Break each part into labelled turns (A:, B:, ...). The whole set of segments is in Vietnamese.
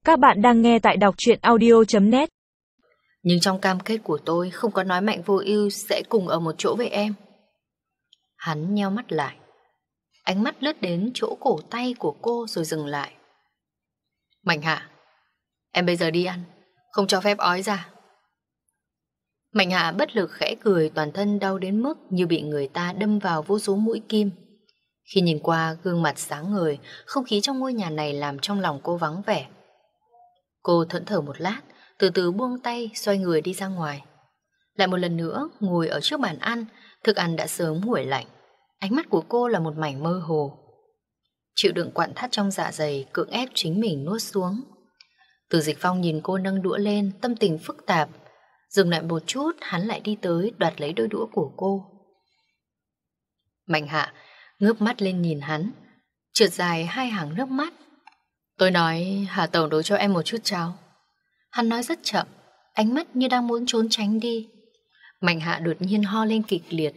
A: Các bạn đang nghe tại đọc truyện audio.net.
B: Nhưng trong cam kết của tôi không có nói Mạnh Vô Ưu sẽ cùng ở một chỗ với em. Hắn nheo mắt lại. Ánh mắt lướt đến chỗ cổ tay của cô rồi dừng lại. Mạnh Hạ, em bây giờ đi ăn, không cho phép ói ra. Mạnh Hạ bất lực khẽ cười, toàn thân đau đến mức như bị người ta đâm vào vô số mũi kim. Khi nhìn qua gương mặt sáng ngời, không khí trong ngôi nhà này làm trong lòng cô vắng vẻ. Cô thẫn thờ một lát, từ từ buông tay, xoay người đi ra ngoài. Lại một lần nữa ngồi ở trước bàn ăn, thức ăn đã sớm nguội lạnh. Ánh mắt của cô là một mảnh mơ hồ. Chịu đựng quặn thắt trong dạ dày, cưỡng ép chính mình nuốt xuống. Từ Dịch Phong nhìn cô nâng đũa lên, tâm tình phức tạp. Dừng lại một chút, hắn lại đi tới đoạt lấy đôi đũa của cô. Mạnh Hạ ngước mắt lên nhìn hắn, trượt dài hai hàng nước mắt. Tôi nói Hà Tổng đổ cho em một chút cháo. Hắn nói rất chậm, ánh mắt như đang muốn trốn tránh đi. Mạnh Hạ đột nhiên ho lên kịch liệt.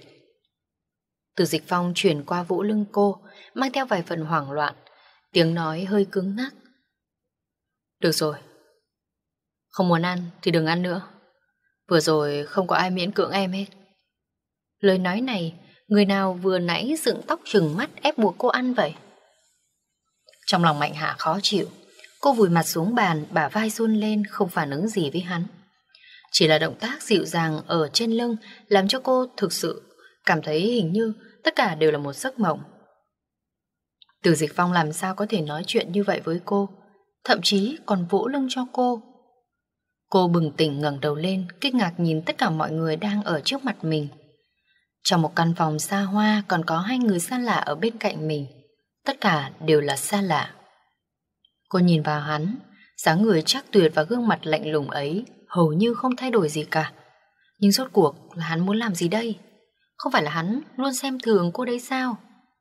B: Từ Dịch Phong chuyển qua vỗ lưng cô, mang theo vài phần hoảng loạn, tiếng nói hơi cứng ngắc. Được rồi, không muốn ăn thì đừng ăn nữa. Vừa rồi không có ai miễn cưỡng em hết. Lời nói này, người nào vừa nãy dựng tóc trừng mắt ép buộc cô ăn vậy? Trong lòng Mạnh Hạ khó chịu, cô vùi mặt xuống bàn, bả vai run lên, không phản ứng gì với hắn. Chỉ là động tác dịu dàng ở trên lưng làm cho cô thực sự cảm thấy hình như tất cả đều là một giấc mộng. Từ Dịch Phong làm sao có thể nói chuyện như vậy với cô, thậm chí còn vỗ lưng cho cô. Cô bừng tỉnh ngẩng đầu lên, kinh ngạc nhìn tất cả mọi người đang ở trước mặt mình. Trong một căn phòng xa hoa còn có hai người xa lạ ở bên cạnh mình. Tất cả đều là xa lạ. Cô nhìn vào hắn, dáng người chắc tuyệt và gương mặt lạnh lùng ấy hầu như không thay đổi gì cả. Nhưng rốt cuộc là hắn muốn làm gì đây? Không phải là hắn luôn xem thường cô đấy sao?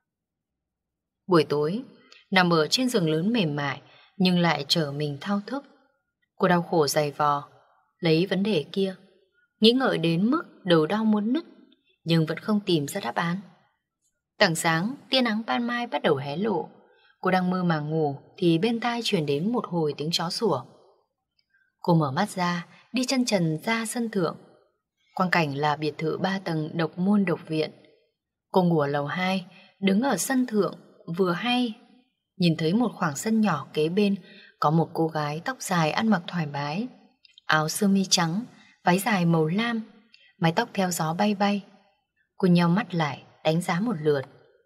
B: Buổi tối, nằm ở trên giường lớn mềm mại nhưng lại trở mình thao thức. Cô đau khổ dày vò lấy vấn đề kia, nghĩ ngợi đến mức đầu đau muốn nứt, nhưng vẫn không tìm ra đáp án. Tảng sáng, tia nắng ban mai bắt đầu hé lộ. Cô đang mơ màng ngủ thì bên tai truyền đến một hồi tiếng chó sủa. Cô mở mắt ra, đi chân trần ra sân thượng. Quang cảnh là biệt thự 3 tầng độc môn độc viện. Cô ngủ ở lầu 2, đứng ở sân thượng, vừa hay nhìn thấy một khoảng sân nhỏ kế bên có một cô gái tóc dài ăn mặc thoải mái, áo sơ mi trắng, váy dài màu lam, mái tóc theo gió bay bay. Cô nheo mắt lại, đánh giá một lượt.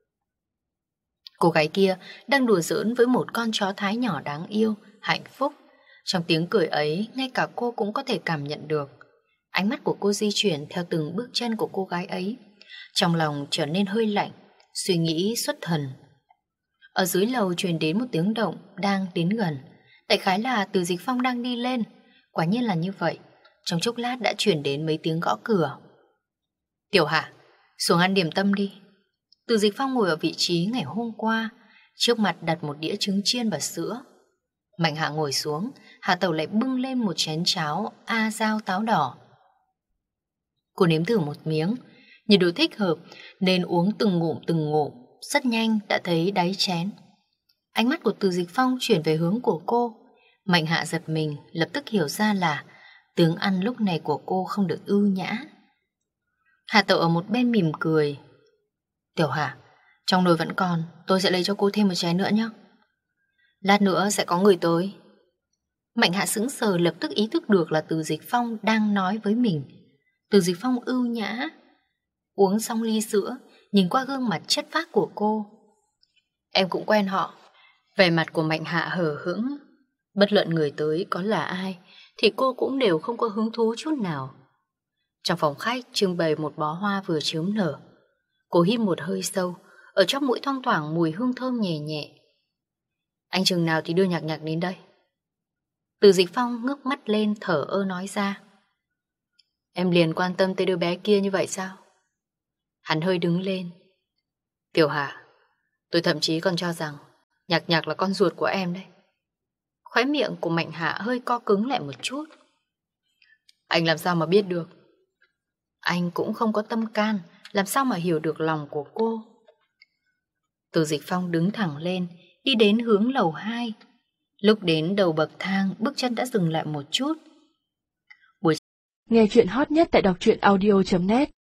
B: Cô gái kia đang đùa giỡn với một con chó Thái nhỏ đáng yêu, hạnh phúc. Trong tiếng cười ấy, ngay cả cô cũng có thể cảm nhận được. Ánh mắt của cô di chuyển theo từng bước chân của cô gái ấy. Trong lòng trở nên hơi lạnh, suy nghĩ xuất thần. Ở dưới lầu truyền đến một tiếng động đang đến gần. Đại khái là Từ Dịch Phong đang đi lên. Quả nhiên là như vậy. Trong chốc lát đã truyền đến mấy tiếng gõ cửa. Tiểu Hạ, xuống ăn điểm tâm đi. Từ Dịch Phong ngồi ở vị trí ngày hôm qua, trước mặt đặt một đĩa trứng chiên và sữa. Mạnh Hạ ngồi xuống, Hạ Tẩu lại bưng lên một chén cháo a dao táo đỏ. Cô nếm thử một miếng, nhiệt độ thích hợp nên uống từng ngụm, rất nhanh đã thấy đáy chén. Ánh mắt của Từ Dịch Phong chuyển về hướng của cô. Mạnh Hạ giật mình, lập tức hiểu ra là tướng ăn lúc này của cô không được ưu nhã. Hạ Tẩu ở một bên mỉm cười. Tiểu Hạ, trong nồi vẫn còn, tôi sẽ lấy cho cô thêm một chén nữa nhé. Lát nữa sẽ có người tới. Mạnh Hạ sững sờ, lập tức ý thức được là Từ Dịch Phong đang nói với mình. Từ Dịch Phong ưu nhã. Uống xong ly sữa, nhìn qua gương mặt chất phác của cô. Em cũng quen họ. Vẻ mặt của Mạnh Hạ hờ hững. Bất luận người tới có là ai thì cô cũng đều không có hứng thú chút nào. Trong phòng khách trưng bày một bó hoa vừa chớm nở. Cô hít một hơi sâu, ở trong mũi thoang thoảng mùi hương thơm nhẹ nhẹ. Anh chừng nào thì đưa nhạc nhạc đến đây? Từ Dịch Phong ngước mắt lên thở ơ nói ra. Em liền quan tâm tới đứa bé kia như vậy sao? Hắn hơi đứng lên. Tiểu Hà, tôi thậm chí còn cho rằng nhạc nhạc là con ruột của em đấy. Khóe miệng của Mạnh Hạ hơi co cứng lại một chút. Anh làm sao mà biết được? Anh cũng không có tâm can, làm sao mà hiểu được lòng của cô? Từ Dịch Phong đứng thẳng lên, đi đến hướng lầu 2. Lúc đến đầu bậc thang, bước chân đã dừng lại một chút.
A: Nghe chuyện hot nhất tại đọc truyện audio.net